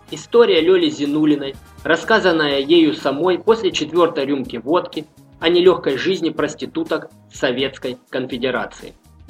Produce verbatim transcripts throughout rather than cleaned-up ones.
История Лёли Зинулиной, рассказанная ею самой после четвертой рюмки водки о нелегкой жизни проституток Советской Конфедерации.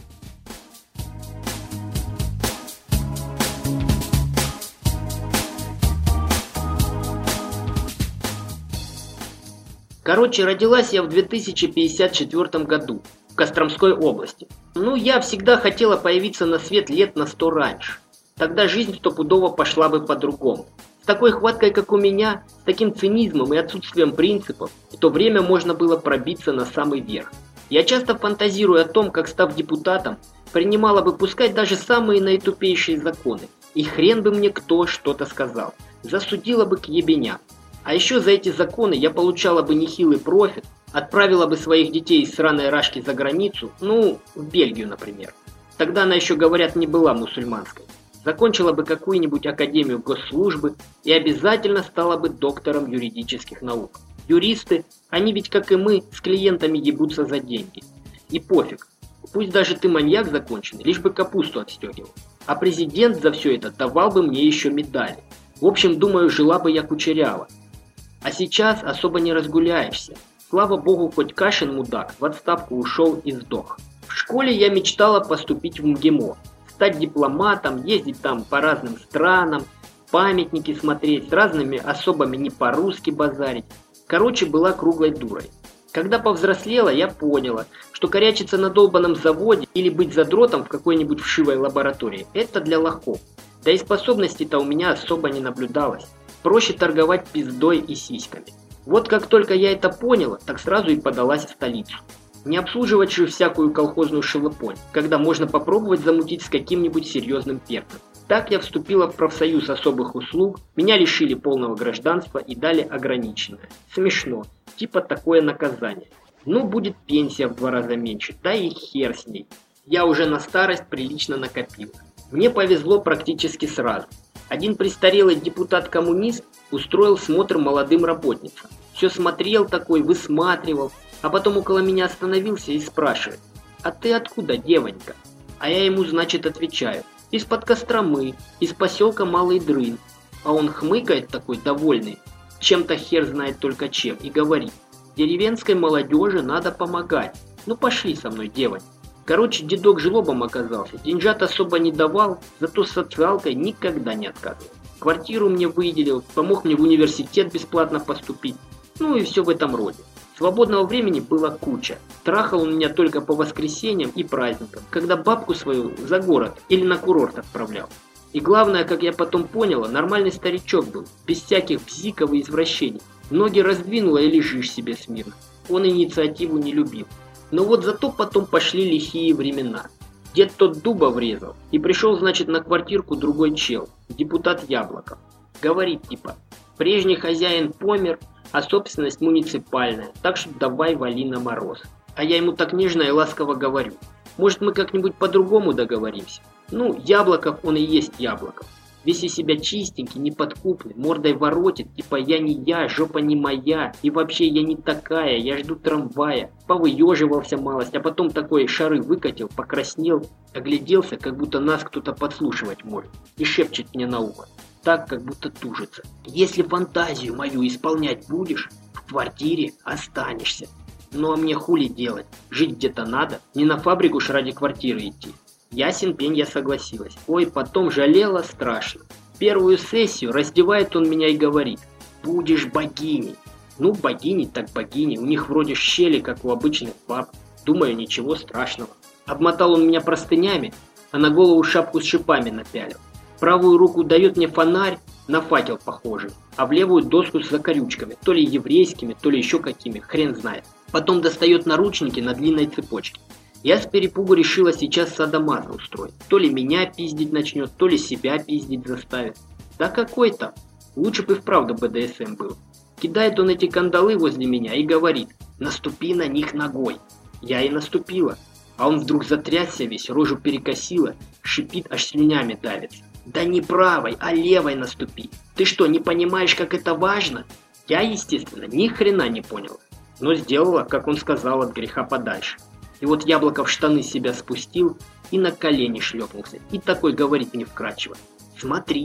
Короче, родилась я в две тысячи пятьдесят четвёртом году в Костромской области. Ну, я всегда хотела появиться на свет лет на сто раньше. Тогда жизнь стопудово пошла бы по-другому. С такой хваткой, как у меня, с таким цинизмом и отсутствием принципов, в то время можно было пробиться на самый верх. Я часто фантазирую о том, как, став депутатом, принимала бы пускать даже самые наитупейшие законы. И хрен бы мне кто что-то сказал. Засудила бы к ебеням. А еще за эти законы я получала бы нехилый профит, отправила бы своих детей из сраной Рашки за границу, ну, в Бельгию, например. Тогда она еще, говорят, не была мусульманской. Закончила бы какую-нибудь академию госслужбы и обязательно стала бы доктором юридических наук. Юристы, они ведь, как и мы, с клиентами ебутся за деньги. И пофиг, пусть даже ты маньяк законченный, лишь бы капусту отстегивал. А президент за все это давал бы мне еще медали. В общем, думаю, жила бы я кучеряво. А сейчас особо не разгуляешься. Слава богу, хоть Кашин мудак в отставку ушел и сдох. В школе я мечтала поступить в МГИМО, стать дипломатом, ездить там по разным странам, памятники смотреть, с разными особами не по-русски базарить. Короче, была круглой дурой. Когда повзрослела, я поняла, что корячиться на долбанном заводе или быть задротом в какой-нибудь вшивой лаборатории – это для лохов. Да и способностей-то у меня особо не наблюдалось. Проще торговать пиздой и сиськами. Вот как только я это поняла, так сразу и подалась в столицу. Не обслуживать же всякую колхозную шелупонь, когда можно попробовать замутить с каким-нибудь серьезным перцем. Так я вступила в профсоюз особых услуг, меня лишили полного гражданства и дали ограниченное. Смешно, типа такое наказание. Ну, будет пенсия в два раза меньше, да и хер с ней. Я уже на старость прилично накопила. Мне повезло практически сразу. Один престарелый депутат-коммунист устроил смотр молодым работницам. Все смотрел такой, высматривал, а потом около меня остановился и спрашивает: «А ты откуда, девонька?» А я ему, значит, отвечаю: «Из-под Костромы, из поселка Малый Дрын». А он хмыкает такой, довольный, чем-то хер знает только чем, и говорит: «Деревенской молодежи надо помогать. Ну пошли со мной, девонька». Короче, дедок жлобом оказался, деньжат особо не давал, зато с социалкой никогда не отказывал. Квартиру мне выделил, помог мне в университет бесплатно поступить, ну и все в этом роде. Свободного времени было куча. Трахал он меня только по воскресеньям и праздникам, когда бабку свою за город или на курорт отправлял. И главное, как я потом поняла, нормальный старичок был, без всяких бзиков и извращений. Ноги раздвинула и лежишь себе смирно. Он инициативу не любил. Но вот зато потом пошли лихие времена. Дед тот дуба врезал, и пришел, значит, на квартирку другой чел, депутат Яблоков. Говорит типа: «Прежний хозяин помер, а собственность муниципальная, так что давай вали на мороз». А я ему так нежно и ласково говорю: «Может, мы как-нибудь по-другому договоримся?» Ну, Яблоков он и есть Яблоков. Весь из себя чистенький, неподкупный, мордой воротит, типа «я не я, жопа не моя, и вообще я не такая, я жду трамвая». Повыеживался малость, а потом такой шары выкатил, покраснел, огляделся, как будто нас кто-то подслушивать может, и шепчет мне на ухо, так, как будто тужится: «Если фантазию мою исполнять будешь, в квартире останешься». Ну а мне хули делать, жить где-то надо, не на фабрику ж ради квартиры идти. Ясен пень, я согласилась. Ой, потом жалела страшно. Первую сессию раздевает он меня и говорит: «Будешь богиней». Ну, богини так богини, у них вроде щели, как у обычных баб. Думаю, ничего страшного. Обмотал он меня простынями, а на голову шапку с шипами напялил. Правую руку дает мне фонарь, на факел похожий, а в левую доску с закорючками, то ли еврейскими, то ли еще какими, хрен знает. Потом достает наручники на длинной цепочке. Я с перепугу решила сейчас садомаза устроить. То ли меня пиздить начнет, то ли себя пиздить заставит. Да какой там? Лучше бы и вправду бэ дэ эс эм был. Кидает он эти кандалы возле меня и говорит: «Наступи на них ногой». Я и наступила. А он вдруг затрясся весь, рожу перекосило, шипит, аж слюнями давится. «Да не правой, а левой наступи. Ты что, не понимаешь, как это важно?» Я, естественно, ни хрена не понял, но сделала, как он сказал, от греха подальше. И вот Яблоков штаны с себя спустил и на колени шлепнулся. И такой говорит мне вкрадчиво: «Смотри,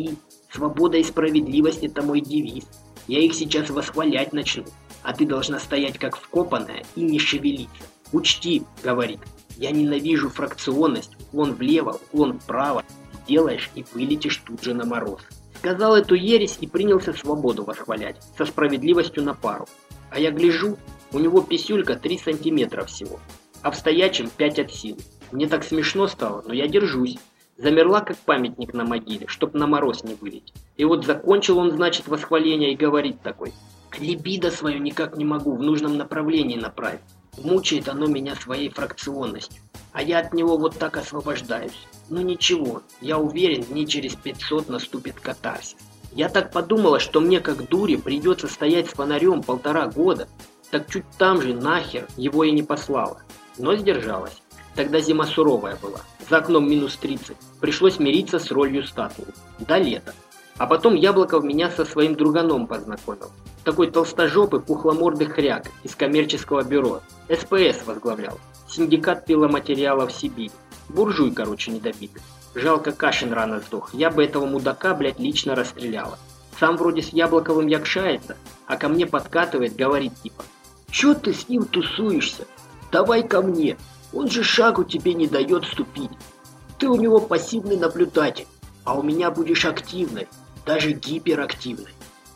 Свобода и справедливость – это мой девиз. Я их сейчас восхвалять начну, а ты должна стоять как вкопанная и не шевелиться. Учти, говорит, я ненавижу фракционность, уклон влево, уклон вправо. Сделаешь и вылетишь тут же на мороз. Сказал эту ересь и принялся свободу восхвалять, со справедливостью на пару. А я гляжу, у него писюлька три сантиметра всего, а в стоячем пять от силы. Мне так смешно стало, но я держусь. Замерла, как памятник на могиле, чтоб на мороз не вылететь. И вот закончил он, значит, восхваление и говорит такой: либидо свою никак не могу в нужном направлении направить. Мучает оно меня своей фракционностью. А я от него вот так освобождаюсь. Ну ничего, я уверен, дней через пятьсот наступит катарсис. Я так подумала, что мне как дуре придется стоять с фонарем полтора года. Так чуть там же нахер его и не послала. Но сдержалась. Тогда зима суровая была. За окном минус тридцать. Пришлось мириться с ролью статуи. До лета. А потом Яблоков меня со своим друганом познакомил. Такой толстожопый пухломордый хряк из коммерческого бюро. эс пэ эс возглавлял. Синдикат пиломатериалов Сибири. Буржуй, короче, недобитый. Жалко, Кашин рано сдох. Я бы этого мудака, блядь, лично расстреляла. Сам вроде с Яблоковым якшается, а ко мне подкатывает, говорит типа: «Чё ты с ним тусуешься? Давай ко мне. Он же шагу тебе не дает ступить. Ты у него пассивный наблюдатель, а у меня будешь активной, даже гиперактивной».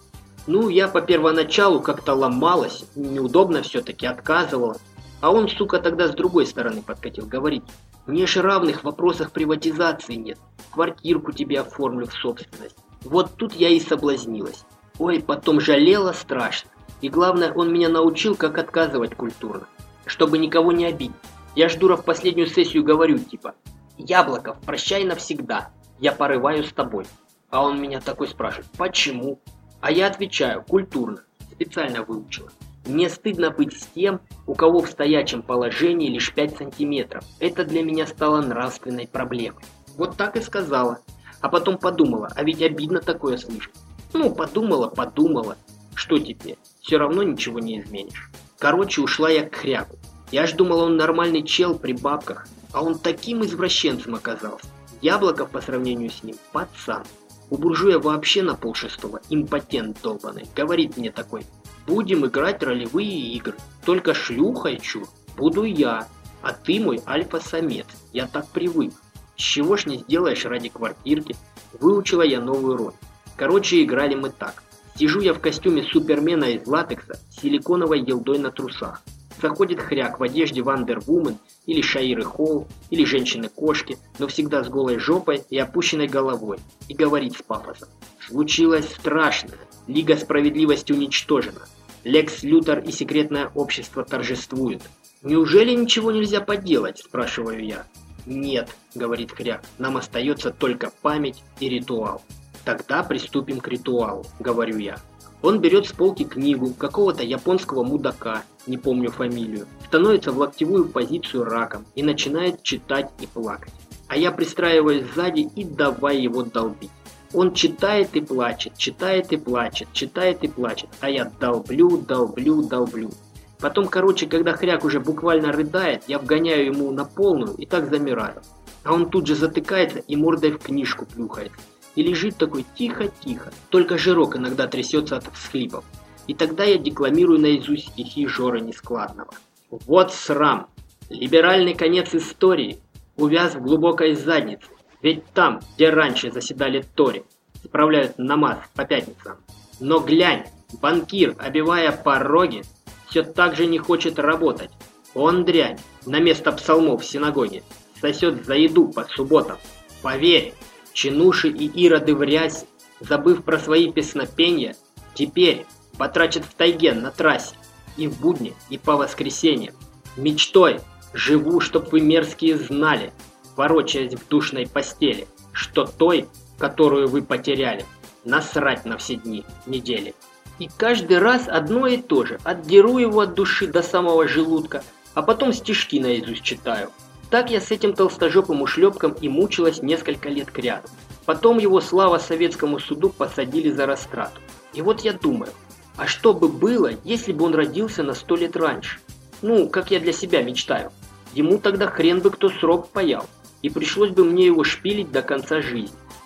Ну, я по первоначалу как-то ломалась, неудобно все-таки отказывала. А он, сука, тогда с другой стороны подкатил, говорит: «Мне же равных в вопросах приватизации нет. Квартирку тебе оформлю в собственность». Вот тут я и соблазнилась. Ой, потом жалела страшно. И главное, он меня научил, как отказывать культурно, чтобы никого не обидеть. Я ж, дура, в последнюю сессию говорю, типа: «Яблоков, прощай навсегда, я порываю с тобой». А он меня такой спрашивает: «Почему?» А я отвечаю культурно, специально выучила. Мне стыдно быть с тем, у кого в стоячем положении лишь пять сантиметров. Это для меня стало нравственной проблемой. Вот так и сказала. А потом подумала, а ведь обидно такое слышать. Ну, подумала, подумала. Что теперь? Все равно ничего не изменишь. Короче, ушла я к хряку. Я ж думала, он нормальный чел при бабках, а он таким извращенцем оказался. Яблоков по сравнению с ним пацан. У буржуя вообще на полшестого импотент долбаный. Говорит мне такой: «Будем играть ролевые игры. Только шлюхой чур буду я, а ты мой альфа-самец. Я так привык. С чего ж не сделаешь ради квартирки?» Выучила я новую роль. Короче, играли мы так. Сижу я в костюме супермена из латекса с силиконовой елдой на трусах. Заходит хряк в одежде Вандервумен или Шаиры Холл, или женщины-кошки, но всегда с голой жопой и опущенной головой, и говорит с пафосом: «Случилось страшное. Лига справедливости уничтожена. Лекс Лютер и секретное общество торжествуют». «Неужели ничего нельзя поделать?» – спрашиваю я. «Нет», – говорит хряк, – «нам остается только память и ритуал». «Тогда приступим к ритуалу», – говорю я. Он берет с полки книгу какого-то японского мудака, не помню фамилию, становится в локтевую позицию раком и начинает читать и плакать. А я пристраиваюсь сзади и давай его долбить. Он читает и плачет, читает и плачет, читает и плачет, а я долблю, долблю, долблю. Потом, короче, когда хряк уже буквально рыдает, я вгоняю ему на полную и так замираю. А он тут же затыкается и мордой в книжку плюхается. И лежит такой тихо-тихо, только жирок иногда трясется от всхлипов. И тогда я декламирую наизусть стихи Жоры Нескладного. «Вот срам! Либеральный конец истории увяз в глубокой заднице. Ведь там, где раньше заседали тори, справляют намаз по пятницам. Но глянь, банкир, обивая пороги, все так же не хочет работать. Он дрянь, на место псалмов в синагоге, сосет за еду по субботам. Поверь, чинуши и ироды в рясе, забыв про свои песнопения, теперь потрачат в тайге на трассе, и в будни, и по воскресеньям. Мечтой живу, чтоб вы мерзкие знали, ворочаясь в душной постели, что той, которую вы потеряли, насрать на все дни недели». И каждый раз одно и то же, отдеру его от души до самого желудка, а потом стишки наизусть читаю. Так я с этим толстожопым ушлепком и мучилась несколько лет кряду. Потом его, слава советскому суду, посадили за растрату. И вот я думаю, а что бы было, если бы он родился на сто лет раньше? Ну, как я для себя мечтаю. Ему тогда хрен бы кто срок паял, и пришлось бы мне его шпилить до конца жизни.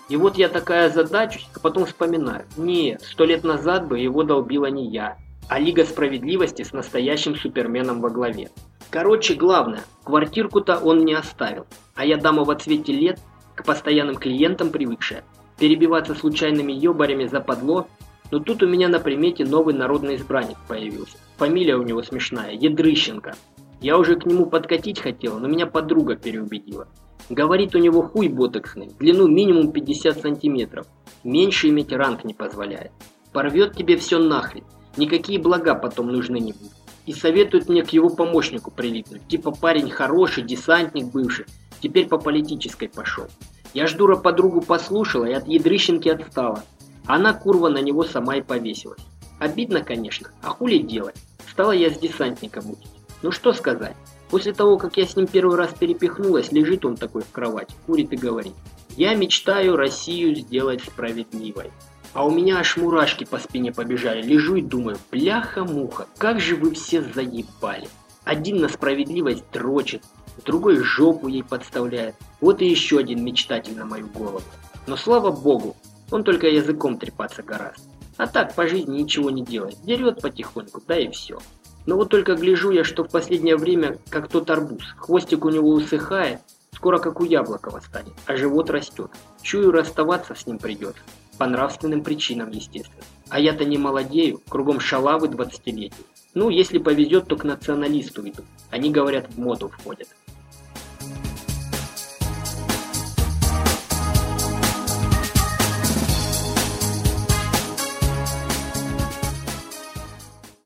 И вот я такая озадачусь, а потом вспоминаю. Нет, сто лет назад бы его долбила не я, а Лига Справедливости с настоящим Суперменом во главе. Короче, главное, квартирку-то он мне оставил, а я дама во цвете лет, к постоянным клиентам привыкшая, перебиваться случайными ёбарями западло, но тут у меня на примете новый народный избранник появился. Фамилия у него смешная, Ядрыщенко. Я уже к нему подкатить хотела, но меня подруга переубедила. Говорит, у него хуй ботоксный, длину минимум пятьдесят сантиметров. Меньше иметь ранг не позволяет. Порвет тебе все нахрен, никакие блага потом нужны не будут. И советует мне к его помощнику прилипнуть. Типа парень хороший, десантник бывший, теперь по политической пошел. Я ж дура подругу послушала и от Ядрыщенки отстала. Она, курва, на него сама и повесилась. Обидно, конечно, а хули делать? Стала я с десантником мутить. Ну что сказать? После того, как я с ним первый раз перепихнулась, лежит он такой в кровати, курит и говорит: «Я мечтаю Россию сделать справедливой». А у меня аж мурашки по спине побежали. Лежу и думаю: бляха-муха, как же вы все заебали. Один на справедливость дрочит, другой жопу ей подставляет. Вот и еще один мечтатель на мою голову. Но слава богу, он только языком трепаться гораздо. А так по жизни ничего не делает. Дерет потихоньку, да и все. Но вот только гляжу я, что в последнее время как тот арбуз. Хвостик у него усыхает, скоро как у Яблокова станет, а живот растет. Чую, расставаться с ним придется. По нравственным причинам, естественно. А я-то не молодею, кругом шалавы двадцатилетние. Ну, если повезет, то к националисту иду. Они, говорят, в моду входят.